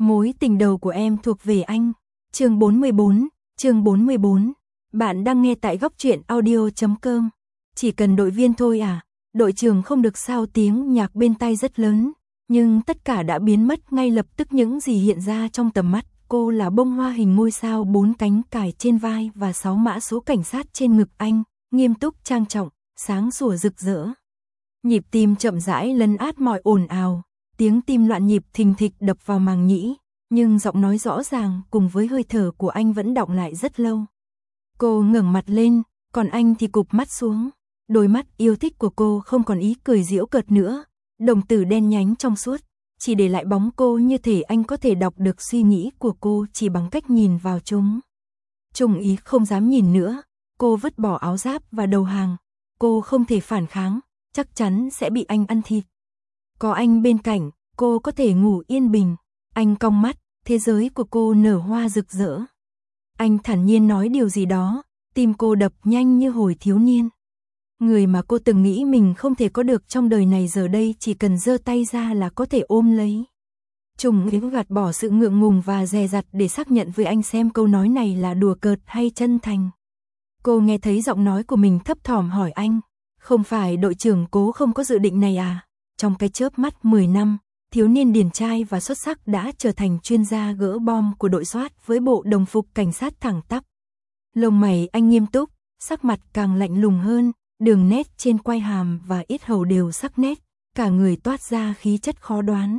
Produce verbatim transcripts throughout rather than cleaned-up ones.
Mối tình đầu của em thuộc về anh. Chương bốn mươi bốn, chương bốn mươi bốn. Bạn đang nghe tại góc truyện audio chấm com. Chỉ cần đội viên thôi à? Đội trưởng không được sao, tiếng nhạc bên tai rất lớn, nhưng tất cả đã biến mất ngay lập tức. Những gì hiện ra trong tầm mắt cô là bông hoa hình ngôi sao bốn cánh cài trên vai và sáu mã số cảnh sát trên ngực anh, nghiêm túc trang trọng, sáng sủa rực rỡ. Nhịp tim chậm rãi lấn át mọi ồn ào, tiếng tim loạn nhịp thình thịch đập vào màng nhĩ, nhưng giọng nói rõ ràng cùng với hơi thở của anh vẫn đọng lại rất lâu. Cô ngẩng mặt lên, còn anh thì cụp mắt xuống. Đôi mắt yêu thích của cô không còn ý cười giễu cợt nữa, đồng tử đen nhánh trong suốt, chỉ để lại bóng cô như thể anh có thể đọc được suy nghĩ của cô chỉ bằng cách nhìn vào chúng. Trung Ý không dám nhìn nữa, cô vứt bỏ áo giáp và đầu hàng. Cô không thể phản kháng, chắc chắn sẽ bị anh ăn thịt. Có anh bên cạnh, cô có thể ngủ yên bình. Anh cong mắt, thế giới của cô nở hoa rực rỡ. Anh thản nhiên nói điều gì đó, tim cô đập nhanh như hồi thiếu niên. Người mà cô từng nghĩ mình không thể có được trong đời này giờ đây chỉ cần giơ tay ra là có thể ôm lấy. Trung Ý gạt bỏ sự ngượng ngùng và dè dặt để xác nhận với anh xem câu nói này là đùa cợt hay chân thành. Cô nghe thấy giọng nói của mình thấp thỏm hỏi anh, không phải đội trưởng Cố không có dự định này à? Trong cái chớp mắt mười năm, thiếu niên điển trai và xuất sắc đã trở thành chuyên gia gỡ bom của đội SWAT với bộ đồng phục cảnh sát thẳng tắp. Lông mày anh nghiêm túc, sắc mặt càng lạnh lùng hơn, đường nét trên quai hàm và yết hầu đều sắc nét, cả người toát ra khí chất khó đoán.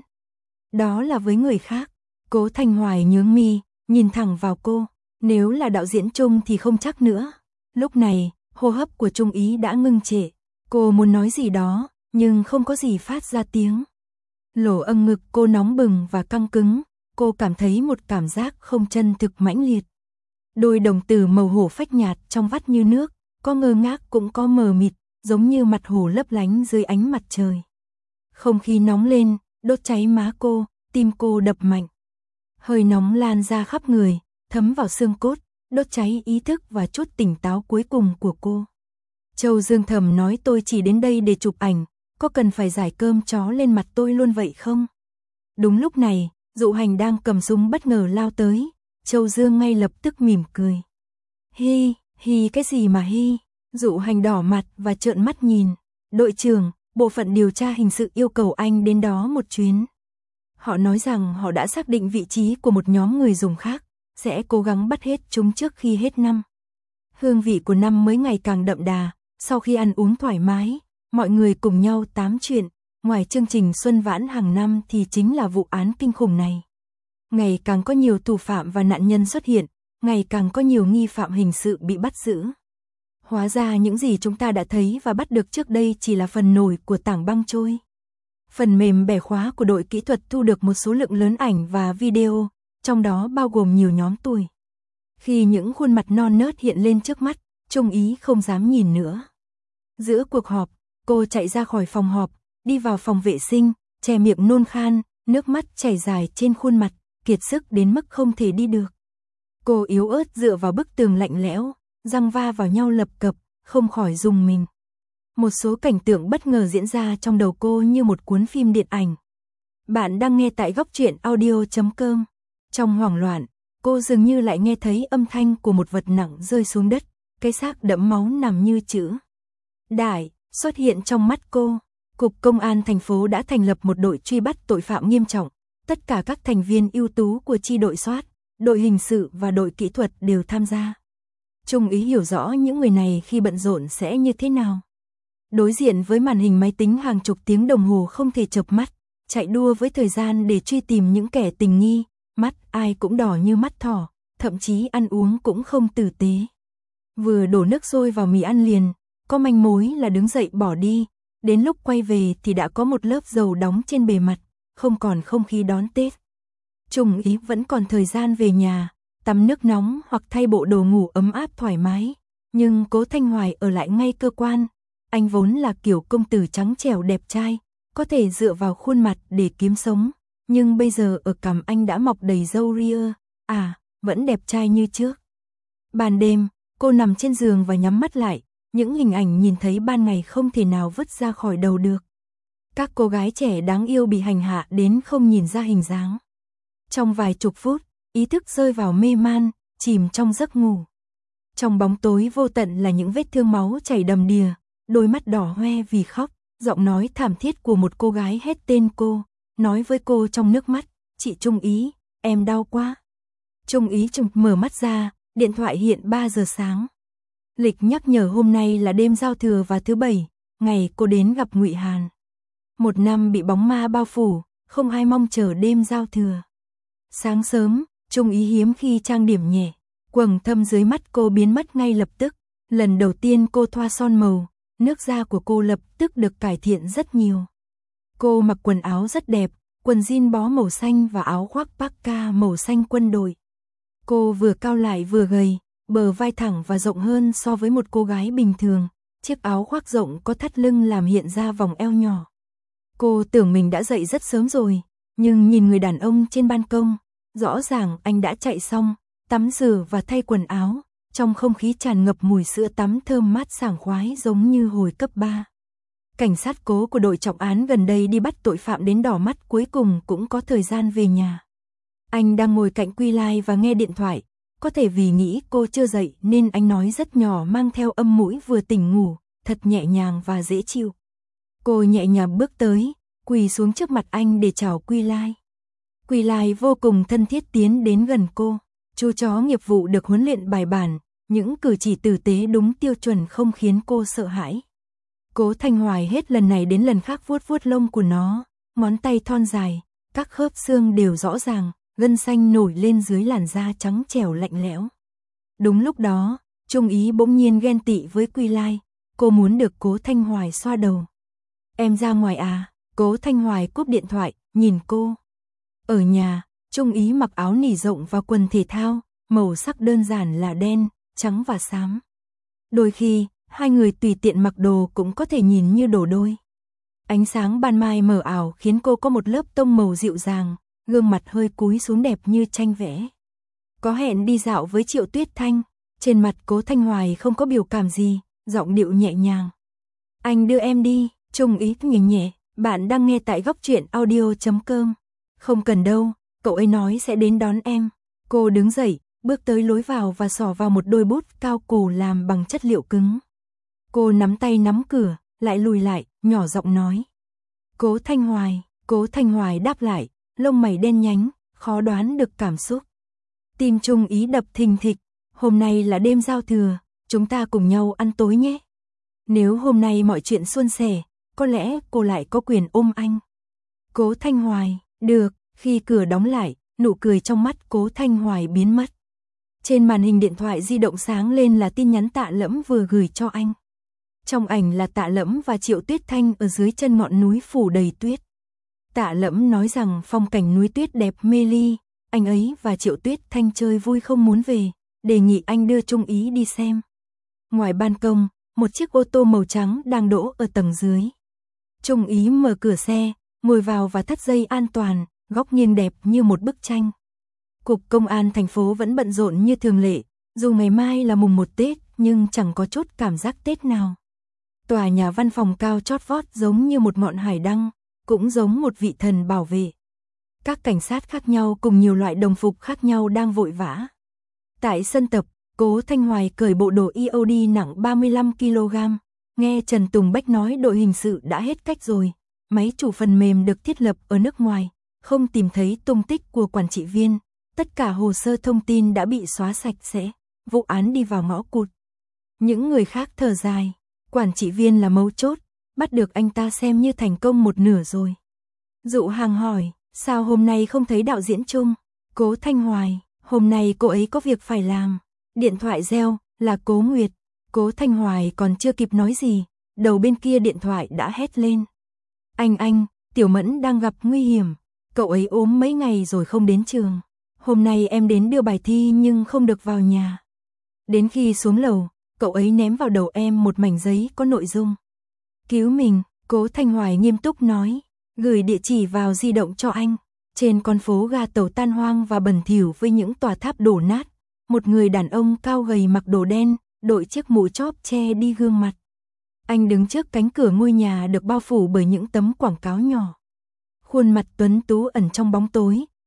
Đó là với người khác. Cố Thanh Hoài nhướng mi, nhìn thẳng vào cô, nếu là đạo diễn Trung thì không chắc nữa. Lúc này, hô hấp của Trung Ý đã ngưng trệ, cô muốn nói gì đó, nhưng không có gì phát ra tiếng. Lỗ âm ngực cô nóng bừng và căng cứng, cô cảm thấy một cảm giác không chân thực mãnh liệt. Đôi đồng tử màu hổ phách nhạt trong vắt như nước, có ngơ ngác cũng có mờ mịt, giống như mặt hồ lấp lánh dưới ánh mặt trời. Không khí nóng lên, đốt cháy má cô, tim cô đập mạnh. Hơi nóng lan ra khắp người, thấm vào xương cốt, đốt cháy ý thức và chút tỉnh táo cuối cùng của cô. Châu Dương thầm nói tôi chỉ đến đây để chụp ảnh, có cần phải giải cơm chó lên mặt tôi luôn vậy không? Đúng lúc này, Dụ Hành đang cầm súng bất ngờ lao tới, Châu Dương ngay lập tức mỉm cười. Hi, hi cái gì mà hi? Dụ Hành đỏ mặt và trợn mắt nhìn. Đội trưởng, bộ phận điều tra hình sự yêu cầu anh đến đó một chuyến. Họ nói rằng họ đã xác định vị trí của một nhóm người dùng khác, sẽ cố gắng bắt hết chúng trước khi hết năm. Hương vị của năm mới ngày càng đậm đà, sau khi ăn uống thoải mái, mọi người cùng nhau tám chuyện, ngoài chương trình Xuân Vãn hàng năm thì chính là vụ án kinh khủng này. Ngày càng có nhiều thủ phạm và nạn nhân xuất hiện, ngày càng có nhiều nghi phạm hình sự bị bắt giữ. Hóa ra những gì chúng ta đã thấy và bắt được trước đây chỉ là phần nổi của tảng băng trôi. Phần mềm bẻ khóa của đội kỹ thuật thu được một số lượng lớn ảnh và video, trong đó bao gồm nhiều nhóm tuổi. Khi những khuôn mặt non nớt hiện lên trước mắt, Trung Ý không dám nhìn nữa. Giữa cuộc họp, cô chạy ra khỏi phòng họp, đi vào phòng vệ sinh, che miệng nôn khan, nước mắt chảy dài trên khuôn mặt, kiệt sức đến mức không thể đi được. Cô yếu ớt dựa vào bức tường lạnh lẽo, răng va vào nhau lập cập, không khỏi rùng mình. Một số cảnh tượng bất ngờ diễn ra trong đầu cô như một cuốn phim điện ảnh. Bạn đang nghe tại góc truyện audio chấm com. Trong hoảng loạn, cô dường như lại nghe thấy âm thanh của một vật nặng rơi xuống đất, cái xác đẫm máu nằm như chữ đại xuất hiện trong mắt cô. Cục Công an thành phố đã thành lập một đội truy bắt tội phạm nghiêm trọng. Tất cả các thành viên ưu tú của chi đội SWAT, đội hình sự và đội kỹ thuật đều tham gia. Trung Ý hiểu rõ những người này khi bận rộn sẽ như thế nào. Đối diện với màn hình máy tính hàng chục tiếng đồng hồ không thể chợp mắt, chạy đua với thời gian để truy tìm những kẻ tình nghi, mắt ai cũng đỏ như mắt thỏ, thậm chí ăn uống cũng không tử tế. Vừa đổ nước sôi vào mì ăn liền, có manh mối là đứng dậy bỏ đi, đến lúc quay về thì đã có một lớp dầu đóng trên bề mặt, không còn không khí đón Tết. Trung Ý vẫn còn thời gian về nhà, tắm nước nóng hoặc thay bộ đồ ngủ ấm áp thoải mái, nhưng Cố Thanh Hoài ở lại ngay cơ quan. Anh vốn là kiểu công tử trắng trẻo đẹp trai, có thể dựa vào khuôn mặt để kiếm sống, nhưng bây giờ ở cằm anh đã mọc đầy râu ria, à, vẫn đẹp trai như trước. Ban đêm, cô nằm trên giường và nhắm mắt lại, những hình ảnh nhìn thấy ban ngày không thể nào vứt ra khỏi đầu được. Các cô gái trẻ đáng yêu bị hành hạ đến không nhìn ra hình dáng. Trong vài chục phút, ý thức rơi vào mê man, chìm trong giấc ngủ. Trong bóng tối vô tận là những vết thương máu chảy đầm đìa, đôi mắt đỏ hoe vì khóc, giọng nói thảm thiết của một cô gái hét tên cô, nói với cô trong nước mắt, chị Trung Ý, em đau quá. Trung Ý trùng mở mắt ra, điện thoại hiện ba giờ sáng. Lịch nhắc nhở hôm nay là đêm giao thừa và thứ bảy, ngày cô đến gặp Ngụy Hàn. Một năm bị bóng ma bao phủ, không ai mong chờ đêm giao thừa. Sáng sớm, Trung Ý hiếm khi trang điểm nhẹ, quầng thâm dưới mắt cô biến mất ngay lập tức. Lần đầu tiên cô thoa son màu, nước da của cô lập tức được cải thiện rất nhiều. Cô mặc quần áo rất đẹp, quần jean bó màu xanh và áo khoác parka màu xanh quân đội. Cô vừa cao lại vừa gầy, bờ vai thẳng và rộng hơn so với một cô gái bình thường. Chiếc áo khoác rộng có thắt lưng làm hiện ra vòng eo nhỏ. Cô tưởng mình đã dậy rất sớm rồi, nhưng nhìn người đàn ông trên ban công, rõ ràng anh đã chạy xong, tắm rửa và thay quần áo, trong không khí tràn ngập mùi sữa tắm thơm mát sảng khoái giống như hồi cấp ba. Cảnh sát cố của đội trọng án gần đây đi bắt tội phạm đến đỏ mắt cuối cùng cũng có thời gian về nhà. Anh đang ngồi cạnh Quy Lai và nghe điện thoại, có thể vì nghĩ cô chưa dậy nên anh nói rất nhỏ mang theo âm mũi vừa tỉnh ngủ, thật nhẹ nhàng và dễ chịu. Cô nhẹ nhàng bước tới, quỳ xuống trước mặt anh để chào Quy Lai. Quy Lai vô cùng thân thiết tiến đến gần cô, chú chó nghiệp vụ được huấn luyện bài bản, những cử chỉ tử tế đúng tiêu chuẩn không khiến cô sợ hãi. Cố Thanh Hoài hết lần này đến lần khác vuốt vuốt lông của nó, ngón tay thon dài, các khớp xương đều rõ ràng, gân xanh nổi lên dưới làn da trắng trẻo lạnh lẽo. Đúng lúc đó, Trung Ý bỗng nhiên ghen tị với Quy Lai, cô muốn được Cố Thanh Hoài xoa đầu. Em ra ngoài à? Cố Thanh Hoài cúp điện thoại, nhìn cô. Ở nhà, Trung Ý mặc áo nỉ rộng và quần thể thao, màu sắc đơn giản là đen, trắng và xám. Đôi khi, hai người tùy tiện mặc đồ cũng có thể nhìn như đồ đôi. Ánh sáng ban mai mờ ảo khiến cô có một lớp tông màu dịu dàng, gương mặt hơi cúi xuống đẹp như tranh vẽ. Có hẹn đi dạo với Triệu Tuyết Thanh, trên mặt Cố Thanh Hoài không có biểu cảm gì, giọng điệu nhẹ nhàng. Anh đưa em đi, Trung Ý nhìn nhẹ, bạn đang nghe tại góc truyện audio chấm com. Không cần đâu, cậu ấy nói sẽ đến đón em. Cô đứng dậy, bước tới lối vào và xỏ vào một đôi bút cao cổ làm bằng chất liệu cứng. Cô nắm tay nắm cửa, lại lùi lại, nhỏ giọng nói. Cố Thanh Hoài, Cố Thanh Hoài đáp lại, lông mày đen nhánh, khó đoán được cảm xúc. Tim Trung Ý đập thình thịch, hôm nay là đêm giao thừa, chúng ta cùng nhau ăn tối nhé. Nếu hôm nay mọi chuyện suôn sẻ, có lẽ cô lại có quyền ôm anh. Cố Thanh Hoài, được, khi cửa đóng lại, nụ cười trong mắt Cố Thanh Hoài biến mất. Trên màn hình điện thoại di động sáng lên là tin nhắn Tạ Lẫm vừa gửi cho anh. Trong ảnh là Tạ Lẫm và Triệu Tuyết Thanh ở dưới chân ngọn núi phủ đầy tuyết. Tạ Lẫm nói rằng phong cảnh núi tuyết đẹp mê ly, anh ấy và Triệu Tuyết Thanh chơi vui không muốn về, đề nghị anh đưa Trung Ý đi xem. Ngoài ban công, một chiếc ô tô màu trắng đang đỗ ở tầng dưới. Trung Ý mở cửa xe, ngồi vào và thắt dây an toàn, góc nghiêng đẹp như một bức tranh. Cục Công an thành phố vẫn bận rộn như thường lệ, dù ngày mai là mùng một Tết nhưng chẳng có chút cảm giác Tết nào. Tòa nhà văn phòng cao chót vót giống như một ngọn hải đăng, cũng giống một vị thần bảo vệ. Các cảnh sát khác nhau cùng nhiều loại đồng phục khác nhau đang vội vã. Tại sân tập, Cố Thanh Hoài cởi bộ đồ i ô đê nặng ba mươi lăm ki lô gam, nghe Trần Tùng Bách nói đội hình sự đã hết cách rồi, máy chủ phần mềm được thiết lập ở nước ngoài, không tìm thấy tung tích của quản trị viên, tất cả hồ sơ thông tin đã bị xóa sạch sẽ, vụ án đi vào ngõ cụt. Những người khác thở dài, quản trị viên là mấu chốt, bắt được anh ta xem như thành công một nửa rồi. Dụ Hàng hỏi, sao hôm nay không thấy đạo diễn Trung? Cố Thanh Hoài, hôm nay cô ấy có việc phải làm. Điện thoại reo, là Cố Nguyệt. Cố Thanh Hoài còn chưa kịp nói gì, đầu bên kia điện thoại đã hét lên. Anh anh, Tiểu Mẫn đang gặp nguy hiểm, cậu ấy ốm mấy ngày rồi không đến trường. Hôm nay em đến đưa bài thi nhưng không được vào nhà. Đến khi xuống lầu, cậu ấy ném vào đầu em một mảnh giấy có nội dung. Cứu mình, Cố Thanh Hoài nghiêm túc nói, gửi địa chỉ vào di động cho anh. Trên con phố ga tàu tan hoang và bẩn thỉu với những tòa tháp đổ nát, một người đàn ông cao gầy mặc đồ đen, đội chiếc mũ chóp che đi gương mặt. Anh đứng trước cánh cửa ngôi nhà được bao phủ bởi những tấm quảng cáo nhỏ. Khuôn mặt tuấn tú ẩn trong bóng tối,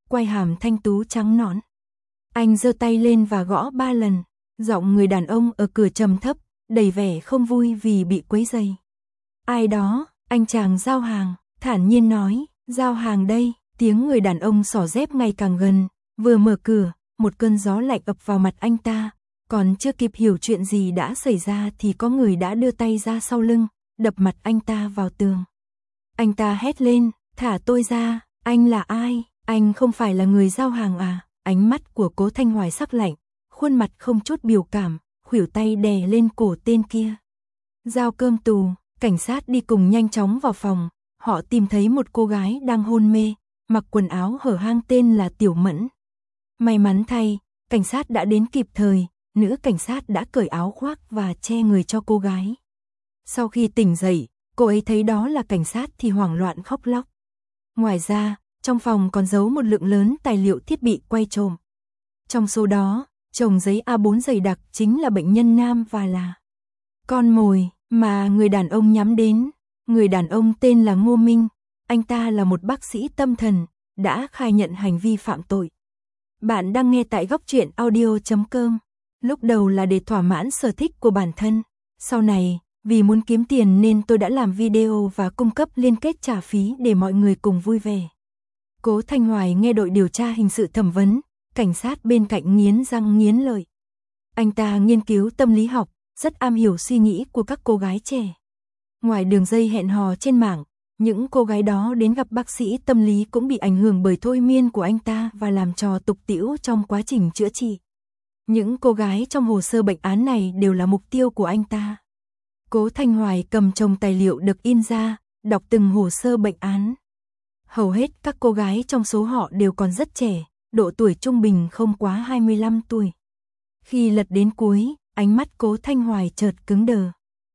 quai hàm thanh tú trắng nõn. Anh giơ tay lên và gõ ba lần, giọng người đàn ông ở cửa trầm thấp, đầy vẻ không vui vì bị quấy rầy. Ai đó, anh chàng giao hàng, thản nhiên nói, giao hàng đây. Tiếng người đàn ông xỏ dép ngày càng gần, vừa mở cửa, một cơn gió lạnh ập vào mặt anh ta, còn chưa kịp hiểu chuyện gì đã xảy ra thì có người đã đưa tay ra sau lưng, đập mặt anh ta vào tường. Anh ta hét lên, thả tôi ra, anh là ai, anh không phải là người giao hàng à? Ánh mắt của Cố Thanh Hoài sắc lạnh, khuôn mặt không chút biểu cảm, khuỷu tay đè lên cổ tên kia. Giao cơm tù, cảnh sát đi cùng nhanh chóng vào phòng, họ tìm thấy một cô gái đang hôn mê, mặc quần áo hở hang tên là Tiểu Mẫn. May mắn thay, cảnh sát đã đến kịp thời, nữ cảnh sát đã cởi áo khoác và che người cho cô gái. Sau khi tỉnh dậy, cô ấy thấy đó là cảnh sát thì hoảng loạn khóc lóc. Ngoài ra, trong phòng còn giấu một lượng lớn tài liệu thiết bị quay trộm. Trong số đó, chồng giấy A bốn dày đặc chính là bệnh nhân nam và là con mồi mà người đàn ông nhắm đến. Người đàn ông tên là Ngô Minh, anh ta là một bác sĩ tâm thần, đã khai nhận hành vi phạm tội. Bạn đang nghe tại góc truyện audio chấm com. Lúc đầu là để thỏa mãn sở thích của bản thân, sau này, vì muốn kiếm tiền nên tôi đã làm video và cung cấp liên kết trả phí để mọi người cùng vui vẻ. Cố Thanh Hoài nghe đội điều tra hình sự thẩm vấn, cảnh sát bên cạnh nghiến răng nghiến lợi. Anh ta nghiên cứu tâm lý học, rất am hiểu suy nghĩ của các cô gái trẻ. Ngoài đường dây hẹn hò trên mạng, những cô gái đó đến gặp bác sĩ tâm lý cũng bị ảnh hưởng bởi thôi miên của anh ta và làm trò tục tĩu trong quá trình chữa trị. Những cô gái trong hồ sơ bệnh án này đều là mục tiêu của anh ta. Cố Thanh Hoài cầm chồng tài liệu được in ra, đọc từng hồ sơ bệnh án. Hầu hết các cô gái trong số họ đều còn rất trẻ, độ tuổi trung bình không quá hai mươi lăm tuổi. Khi lật đến cuối, ánh mắt Cố Thanh Hoài chợt cứng đờ.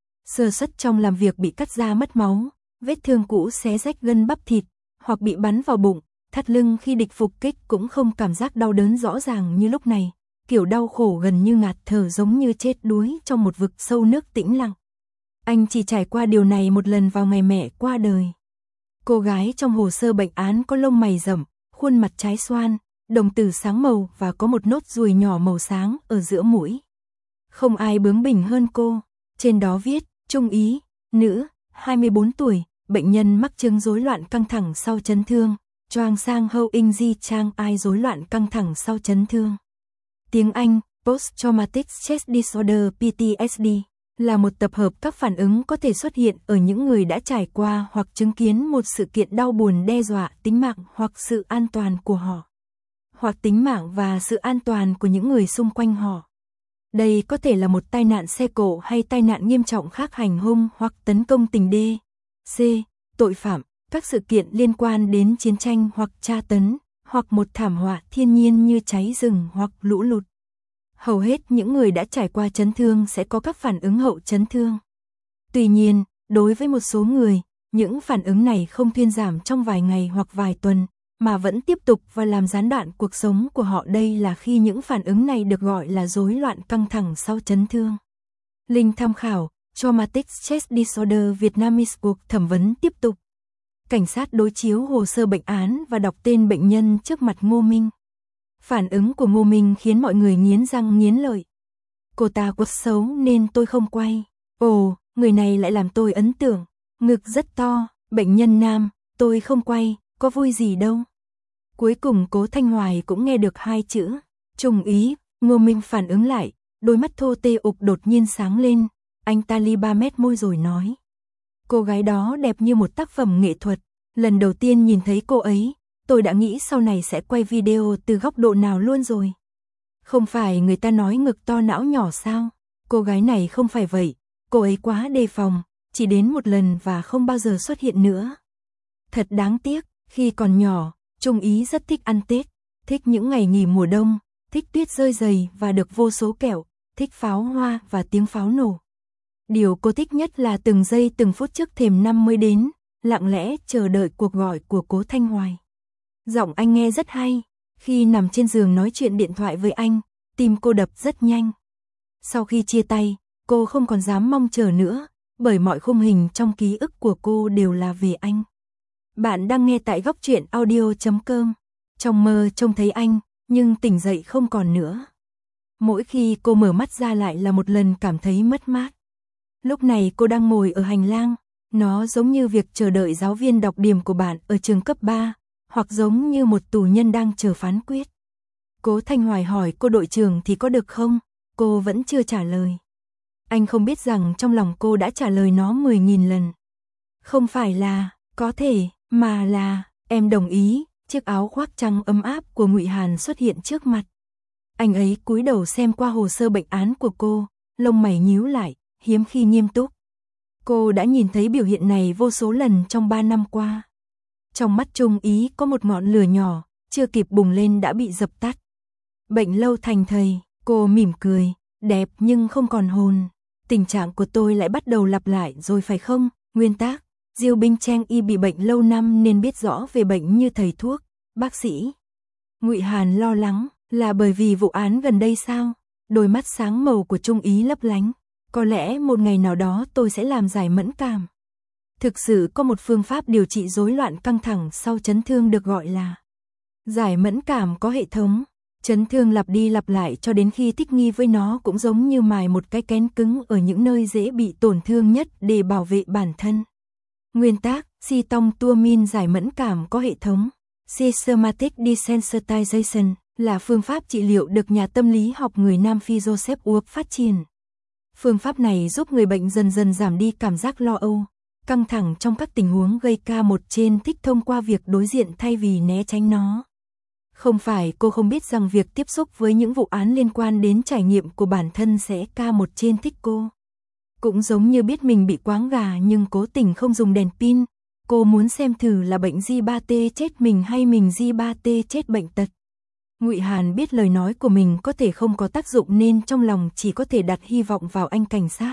Sơ suất trong làm việc bị cắt da mất máu, vết thương cũ xé rách gân bắp thịt, hoặc bị bắn vào bụng, thắt lưng khi địch phục kích cũng không cảm giác đau đớn rõ ràng như lúc này, kiểu đau khổ gần như ngạt thở giống như chết đuối trong một vực sâu nước tĩnh lặng. Anh chỉ trải qua điều này một lần vào ngày mẹ qua đời. Cô gái trong hồ sơ bệnh án có lông mày rậm, khuôn mặt trái xoan, đồng tử sáng màu và có một nốt ruồi nhỏ màu sáng ở giữa mũi. Không ai bướng bỉnh hơn cô, trên đó viết, Trung Ý, nữ, hai mươi bốn tuổi, bệnh nhân mắc chứng rối loạn căng thẳng sau chấn thương, Choang Sang Hâu In Di Trang Ai rối loạn căng thẳng sau chấn thương. Tiếng Anh, Post Traumatic Stress Disorder P T S D, là một tập hợp các phản ứng có thể xuất hiện ở những người đã trải qua hoặc chứng kiến một sự kiện đau buồn đe dọa tính mạng hoặc sự an toàn của họ, hoặc tính mạng và sự an toàn của những người xung quanh họ. Đây có thể là một tai nạn xe cộ hay tai nạn nghiêm trọng khác, hành hung hoặc tấn công tình đê, C, tội phạm, các sự kiện liên quan đến chiến tranh hoặc tra tấn, hoặc một thảm họa thiên nhiên như cháy rừng hoặc lũ lụt. Hầu hết những người đã trải qua chấn thương sẽ có các phản ứng hậu chấn thương. Tuy nhiên, đối với một số người, những phản ứng này không thuyên giảm trong vài ngày hoặc vài tuần, mà vẫn tiếp tục và làm gián đoạn cuộc sống của họ. Đây là khi những phản ứng này được gọi là rối loạn căng thẳng sau chấn thương. Link tham khảo, Traumatic Stress Disorder Vietnamese. Cuộc thẩm vấn tiếp tục. Cảnh sát đối chiếu hồ sơ bệnh án và đọc tên bệnh nhân trước mặt Ngô Minh. Phản ứng của Ngô Minh khiến mọi người nghiến răng nghiến lợi. Cô ta quật xấu nên tôi không quay. Ồ, người này lại làm tôi ấn tượng. Ngực rất to, bệnh nhân nam, tôi không quay, có vui gì đâu. Cuối cùng Cố Thanh Hoài cũng nghe được hai chữ, Trung Ý. Ngô Minh phản ứng lại, đôi mắt thô tê ục đột nhiên sáng lên. Anh ta li ba mét môi rồi nói. Cô gái đó đẹp như một tác phẩm nghệ thuật. Lần đầu tiên nhìn thấy cô ấy, tôi đã nghĩ sau này sẽ quay video từ góc độ nào luôn rồi. Không phải người ta nói ngực to não nhỏ sao? Cô gái này không phải vậy, cô ấy quá đề phòng, chỉ đến một lần và không bao giờ xuất hiện nữa. Thật đáng tiếc, khi còn nhỏ, Trung Ý rất thích ăn Tết, thích những ngày nghỉ mùa đông, thích tuyết rơi dày và được vô số kẹo, thích pháo hoa và tiếng pháo nổ. Điều cô thích nhất là từng giây từng phút trước thềm năm mới đến, lặng lẽ chờ đợi cuộc gọi của Cố Thanh Hoài. Giọng anh nghe rất hay, khi nằm trên giường nói chuyện điện thoại với anh, tim cô đập rất nhanh. Sau khi chia tay, cô không còn dám mong chờ nữa, bởi mọi khung hình trong ký ức của cô đều là về anh. Bạn đang nghe tại góc truyện audio chấm com. Trong mơ trông thấy anh, nhưng tỉnh dậy không còn nữa. Mỗi khi cô mở mắt ra lại là một lần cảm thấy mất mát. Lúc này cô đang ngồi ở hành lang, nó giống như việc chờ đợi giáo viên đọc điểm của bạn ở trường cấp ba, hoặc giống như một tù nhân đang chờ phán quyết. Cố Thanh Hoài hỏi cô đội trưởng thì có được không? Cô vẫn chưa trả lời. Anh không biết rằng trong lòng cô đã trả lời nó mười nghìn lần. Không phải là, có thể, mà là, em đồng ý. Chiếc áo khoác trắng ấm áp của Ngụy Hàn xuất hiện trước mặt. Anh ấy cúi đầu xem qua hồ sơ bệnh án của cô, lông mày nhíu lại, hiếm khi nghiêm túc. Cô đã nhìn thấy biểu hiện này vô số lần trong ba năm qua. Trong mắt Trung Ý có một ngọn lửa nhỏ, chưa kịp bùng lên đã bị dập tắt. Bệnh lâu thành thầy, cô mỉm cười, đẹp nhưng không còn hồn. Tình trạng của tôi lại bắt đầu lặp lại rồi phải không? Nguyên tác, Diêu Binh Trang y bị bệnh lâu năm nên biết rõ về bệnh như thầy thuốc, bác sĩ. Ngụy Hàn lo lắng, là bởi vì vụ án gần đây sao? Đôi mắt sáng màu của Trung Ý lấp lánh. Có lẽ một ngày nào đó tôi sẽ làm giải mẫn cảm. Thực sự có một phương pháp điều trị rối loạn căng thẳng sau chấn thương được gọi là giải mẫn cảm có hệ thống. Chấn thương lặp đi lặp lại cho đến khi thích nghi với nó cũng giống như mài một cái kén cứng ở những nơi dễ bị tổn thương nhất để bảo vệ bản thân. Nguyên tác, Si Tong Tua Min giải mẫn cảm có hệ thống. Systematic Desensitization là phương pháp trị liệu được nhà tâm lý học người Nam Phi Joseph Uok phát triển. Phương pháp này giúp người bệnh dần dần giảm đi cảm giác lo âu, căng thẳng trong các tình huống gây ca một trên thích thông qua việc đối diện thay vì né tránh nó. Không phải cô không biết rằng việc tiếp xúc với những vụ án liên quan đến trải nghiệm của bản thân sẽ ca một trên thích cô. Cũng giống như biết mình bị quáng gà nhưng cố tình không dùng đèn pin, cô muốn xem thử là bệnh G ba T chết mình hay mình G ba T chết bệnh tật. Ngụy Hàn biết lời nói của mình có thể không có tác dụng nên trong lòng chỉ có thể đặt hy vọng vào anh cảnh sát.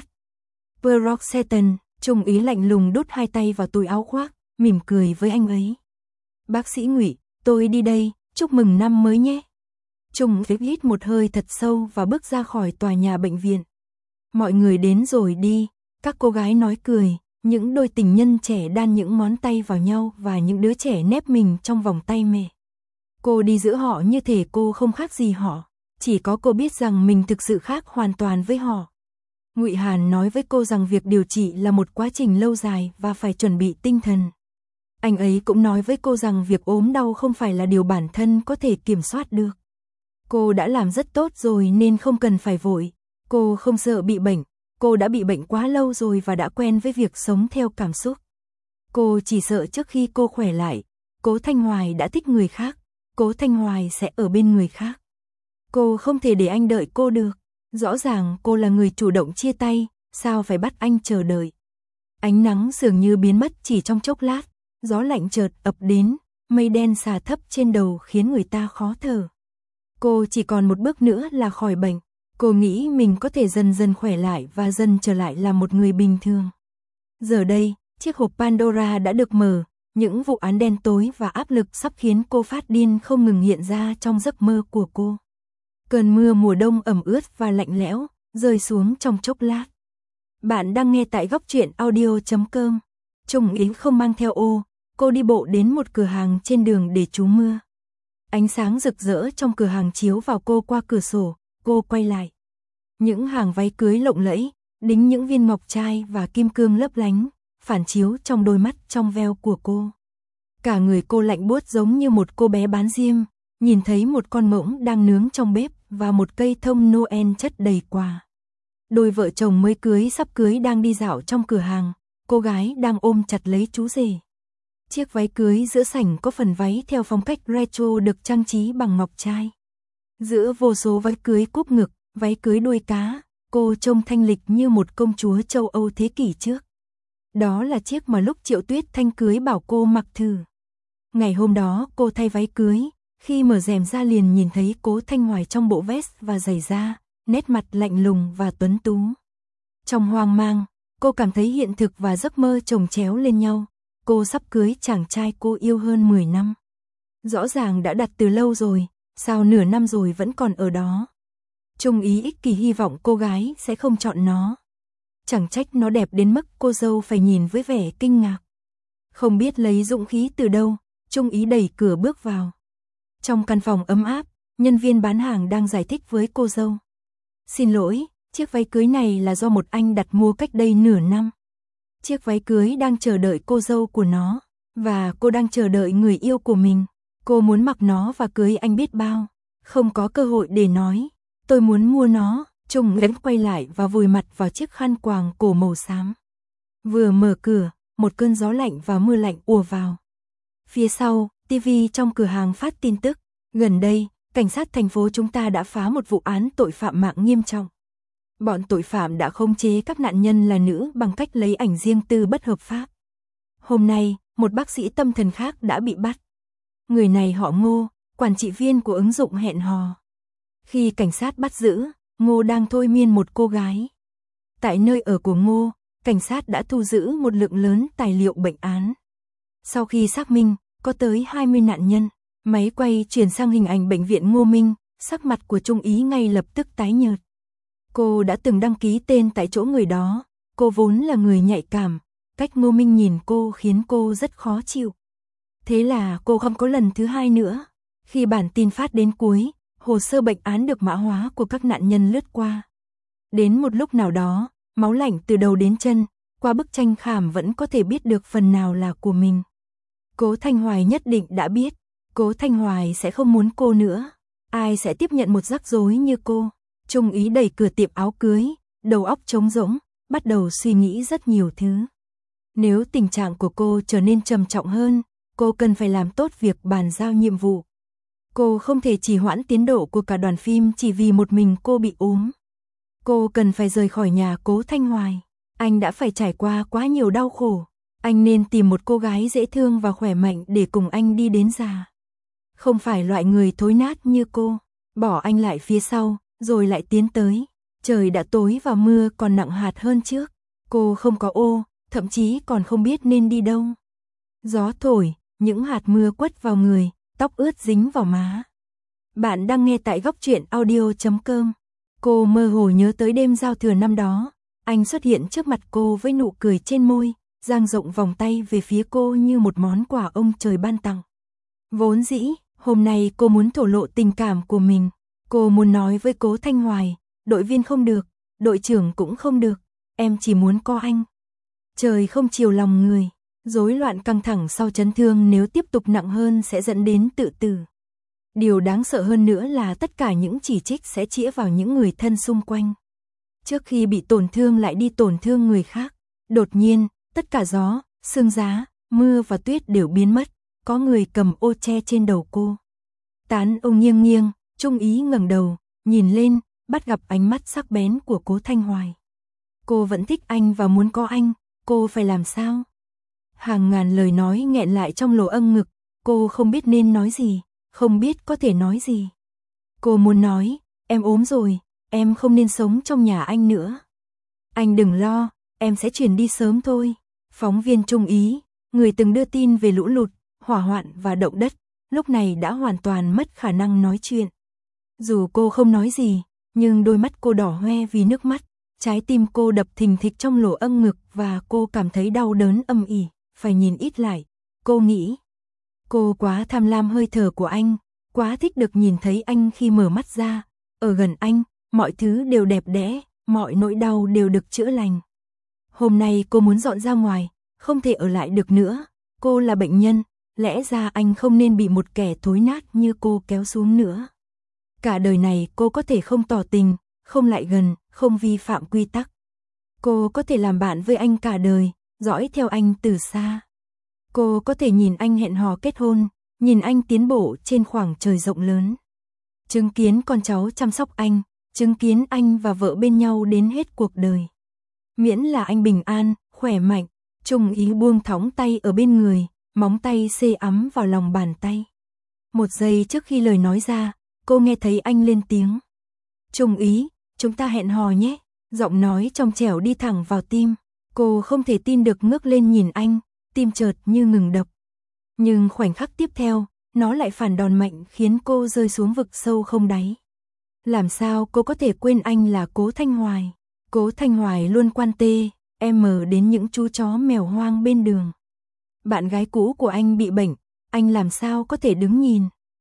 Peroxeton, Trung Ý lạnh lùng đút hai tay vào túi áo khoác, mỉm cười với anh ấy. Bác sĩ Ngụy, tôi đi đây, chúc mừng năm mới nhé. Trung Ý hít một hơi thật sâu và bước ra khỏi tòa nhà bệnh viện. Mọi người đến rồi đi, các cô gái nói cười, những đôi tình nhân trẻ đan những ngón tay vào nhau và những đứa trẻ nép mình trong vòng tay mẹ. Cô đi giữa họ như thể cô không khác gì họ, chỉ có cô biết rằng mình thực sự khác hoàn toàn với họ. Ngụy Hàn nói với cô rằng việc điều trị là một quá trình lâu dài và phải chuẩn bị tinh thần. Anh ấy cũng nói với cô rằng việc ốm đau không phải là điều bản thân có thể kiểm soát được. Cô đã làm rất tốt rồi nên không cần phải vội. Cô không sợ bị bệnh, cô đã bị bệnh quá lâu rồi và đã quen với việc sống theo cảm xúc. Cô chỉ sợ trước khi cô khỏe lại, Cố Thanh Hoài đã thích người khác, Cố Thanh Hoài sẽ ở bên người khác. Cô không thể để anh đợi cô được. Rõ ràng cô là người chủ động chia tay, sao phải bắt anh chờ đợi. Ánh nắng dường như biến mất chỉ trong chốc lát, gió lạnh chợt ập đến, mây đen xà thấp trên đầu khiến người ta khó thở. Cô chỉ còn một bước nữa là khỏi bệnh. Cô nghĩ mình có thể dần dần khỏe lại và dần trở lại là một người bình thường. Giờ đây, chiếc hộp Pandora đã được mở, những vụ án đen tối và áp lực sắp khiến cô phát điên không ngừng hiện ra trong giấc mơ của cô. Cơn mưa mùa đông ẩm ướt và lạnh lẽo, rơi xuống trong chốc lát. Bạn đang nghe tại góc truyện audio chấm com. Trung Ý không mang theo ô, cô đi bộ đến một cửa hàng trên đường để trú mưa. Ánh sáng rực rỡ trong cửa hàng chiếu vào cô qua cửa sổ, cô quay lại. Những hàng váy cưới lộng lẫy, đính những viên ngọc trai và kim cương lấp lánh, phản chiếu trong đôi mắt trong veo của cô. Cả người cô lạnh buốt giống như một cô bé bán diêm, nhìn thấy một con ngỗng đang nướng trong bếp và một cây thông Noel chất đầy quà. Đôi vợ chồng mới cưới sắp cưới đang đi dạo trong cửa hàng, cô gái đang ôm chặt lấy chú rể. Chiếc váy cưới giữa sảnh có phần váy theo phong cách retro được trang trí bằng ngọc trai. Giữa vô số váy cưới cúp ngực, váy cưới đuôi cá, cô trông thanh lịch như một công chúa châu Âu thế kỷ trước. Đó là chiếc mà lúc Triệu Tuyết Thanh cưới bảo cô mặc thử. Ngày hôm đó cô thay váy cưới, khi mở rèm ra liền nhìn thấy Cố Thanh Hoài trong bộ vest và giày da, nét mặt lạnh lùng và tuấn tú. Trong hoang mang, cô cảm thấy hiện thực và giấc mơ chồng chéo lên nhau. Cô sắp cưới chàng trai cô yêu hơn mười năm. Rõ ràng đã đặt từ lâu rồi, sao nửa năm rồi vẫn còn ở đó. Trung Ý ích kỷ hy vọng cô gái sẽ không chọn nó. Chẳng trách nó đẹp đến mức cô dâu phải nhìn với vẻ kinh ngạc. Không biết lấy dũng khí từ đâu, Trung Ý đẩy cửa bước vào. Trong căn phòng ấm áp, nhân viên bán hàng đang giải thích với cô dâu. Xin lỗi, chiếc váy cưới này là do một anh đặt mua cách đây nửa năm. Chiếc váy cưới đang chờ đợi cô dâu của nó, và cô đang chờ đợi người yêu của mình. Cô muốn mặc nó và cưới anh biết bao. Không có cơ hội để nói. Tôi muốn mua nó. Trung Yến quay lại và vùi mặt vào chiếc khăn quàng cổ màu xám. Vừa mở cửa, một cơn gió lạnh và mưa lạnh ùa vào. Phía sau, ti vi trong cửa hàng phát tin tức. Gần đây, cảnh sát thành phố chúng ta đã phá một vụ án tội phạm mạng nghiêm trọng. Bọn tội phạm đã khống chế các nạn nhân là nữ bằng cách lấy ảnh riêng tư bất hợp pháp. Hôm nay, một bác sĩ tâm thần khác đã bị bắt. Người này họ Ngô, quản trị viên của ứng dụng hẹn hò. Khi cảnh sát bắt giữ, Ngô đang thôi miên một cô gái. Tại nơi ở của Ngô, cảnh sát đã thu giữ một lượng lớn tài liệu bệnh án. Sau khi xác minh, có tới hai mươi nạn nhân, máy quay chuyển sang hình ảnh bệnh viện Ngô Minh, sắc mặt của Trung Ý ngay lập tức tái nhợt. Cô đã từng đăng ký tên tại chỗ người đó, cô vốn là người nhạy cảm, cách Ngô Minh nhìn cô khiến cô rất khó chịu. Thế là cô không có lần thứ hai nữa. Khi bản tin phát đến cuối, hồ sơ bệnh án được mã hóa của các nạn nhân lướt qua. Đến một lúc nào đó, máu lạnh từ đầu đến chân, qua bức tranh khảm vẫn có thể biết được phần nào là của mình. Cố Thanh Hoài nhất định đã biết, Cố Thanh Hoài sẽ không muốn cô nữa. Ai sẽ tiếp nhận một rắc rối như cô? Trung Ý đẩy cửa tiệm áo cưới, đầu óc trống rỗng, bắt đầu suy nghĩ rất nhiều thứ. Nếu tình trạng của cô trở nên trầm trọng hơn, cô cần phải làm tốt việc bàn giao nhiệm vụ. Cô không thể trì hoãn tiến độ của cả đoàn phim chỉ vì một mình cô bị ốm. Cô cần phải rời khỏi nhà Cố Thanh Hoài. Anh đã phải trải qua quá nhiều đau khổ. Anh nên tìm một cô gái dễ thương và khỏe mạnh để cùng anh đi đến già. Không phải loại người thối nát như cô. Bỏ anh lại phía sau, rồi lại tiến tới. Trời đã tối và mưa còn nặng hạt hơn trước. Cô không có ô, thậm chí còn không biết nên đi đâu. Gió thổi, những hạt mưa quất vào người, tóc ướt dính vào má. Bạn đang nghe tại góc truyện audio chấm com. Cô mơ hồ nhớ tới đêm giao thừa năm đó. Anh xuất hiện trước mặt cô với nụ cười trên môi, dang rộng vòng tay về phía cô như một món quà ông trời ban tặng. Vốn dĩ, hôm nay cô muốn thổ lộ tình cảm của mình. Cô muốn nói với Cố Thanh Hoài, đội viên không được, đội trưởng cũng không được, em chỉ muốn có anh. Trời không chiều lòng người, rối loạn căng thẳng sau chấn thương nếu tiếp tục nặng hơn sẽ dẫn đến tự tử. Điều đáng sợ hơn nữa là tất cả những chỉ trích sẽ chĩa vào những người thân xung quanh. Trước khi bị tổn thương lại đi tổn thương người khác. Đột nhiên, tất cả gió, sương giá, mưa và tuyết đều biến mất. Có người cầm ô che trên đầu cô. Tán ông nghiêng nghiêng, Trung Ý ngẩng đầu, nhìn lên, bắt gặp ánh mắt sắc bén của Cố Thanh Hoài. Cô vẫn thích anh và muốn có anh, cô phải làm sao? Hàng ngàn lời nói nghẹn lại trong lỗ âng ngực, cô không biết nên nói gì, không biết có thể nói gì. Cô muốn nói, em ốm rồi, em không nên sống trong nhà anh nữa. Anh đừng lo, em sẽ chuyển đi sớm thôi. Phóng viên Trung Ý, người từng đưa tin về lũ lụt, hỏa hoạn và động đất, lúc này đã hoàn toàn mất khả năng nói chuyện. Dù cô không nói gì, nhưng đôi mắt cô đỏ hoe vì nước mắt, trái tim cô đập thình thịch trong lỗ âng ngực và cô cảm thấy đau đớn âm ỉ, phải nhìn ít lại. Cô nghĩ, cô quá tham lam hơi thở của anh, quá thích được nhìn thấy anh khi mở mắt ra. Ở gần anh, mọi thứ đều đẹp đẽ, mọi nỗi đau đều được chữa lành. Hôm nay cô muốn dọn ra ngoài, không thể ở lại được nữa. Cô là bệnh nhân, lẽ ra anh không nên bị một kẻ thối nát như cô kéo xuống nữa. Cả đời này cô có thể không tỏ tình, không lại gần, không vi phạm quy tắc. Cô có thể làm bạn với anh cả đời, dõi theo anh từ xa. Cô có thể nhìn anh hẹn hò kết hôn, nhìn anh tiến bộ trên khoảng trời rộng lớn. Chứng kiến con cháu chăm sóc anh, chứng kiến anh và vợ bên nhau đến hết cuộc đời. Miễn là anh bình an, khỏe mạnh. Trung Ý buông thõng tay ở bên người, móng tay xê ấm vào lòng bàn tay. Một giây trước khi lời nói ra, cô nghe thấy anh lên tiếng. Trung Ý, chúng ta hẹn hò nhé. Giọng nói trong trẻo đi thẳng vào tim. Cô không thể tin được ngước lên nhìn anh, tim chợt như ngừng đập. Nhưng khoảnh khắc tiếp theo, nó lại phản đòn mạnh khiến cô rơi xuống vực sâu không đáy. Làm sao cô có thể quên anh là Cố Thanh Hoài? Cố Thanh Hoài luôn quan tê, em mờ đến những chú chó mèo hoang bên đường. Bạn gái cũ của anh bị bệnh, anh làm sao có thể đứng nhìn?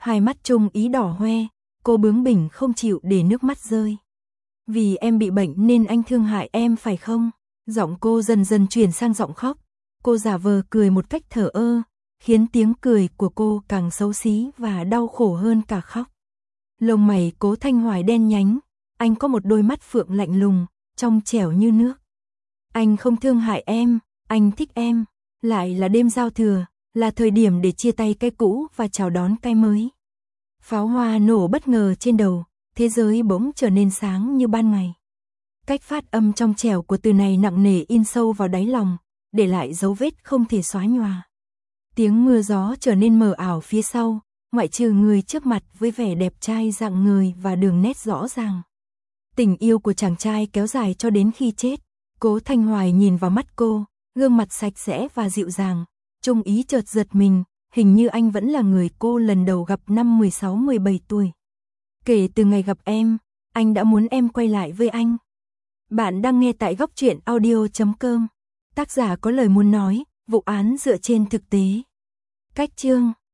Hai mắt trung ý đỏ hoe, cô bướng bỉnh không chịu để nước mắt rơi. Vì em bị bệnh nên anh thương hại em phải không? Giọng cô dần dần chuyển sang giọng khóc. Cô giả vờ cười một cách thờ ơ, khiến tiếng cười của cô càng xấu xí và đau khổ hơn cả khóc. Lông mày Cố Thanh Hoài đen nhánh, anh có một đôi mắt phượng lạnh lùng, trong trẻo như nước. Anh không thương hại em, anh thích em. Lại là đêm giao thừa, là thời điểm để chia tay cái cũ và chào đón cái mới. Pháo hoa nổ bất ngờ trên đầu, thế giới bỗng trở nên sáng như ban ngày. Cách phát âm trong trẻo của từ này nặng nề in sâu vào đáy lòng, để lại dấu vết không thể xóa nhòa. Tiếng mưa gió trở nên mờ ảo phía sau, ngoại trừ người trước mặt với vẻ đẹp trai rạng người và đường nét rõ ràng. Tình yêu của chàng trai kéo dài cho đến khi chết. Cố Thanh Hoài nhìn vào mắt cô, gương mặt sạch sẽ và dịu dàng. Trung ý chợt giật mình, hình như anh vẫn là người cô lần đầu gặp năm mười sáu mười bảy tuổi. Kể từ ngày gặp em, anh đã muốn em quay lại với anh. Bạn đang nghe tại góc truyện audio chấm com. Tác giả có lời muốn nói, vụ án dựa trên thực tế. Cách chương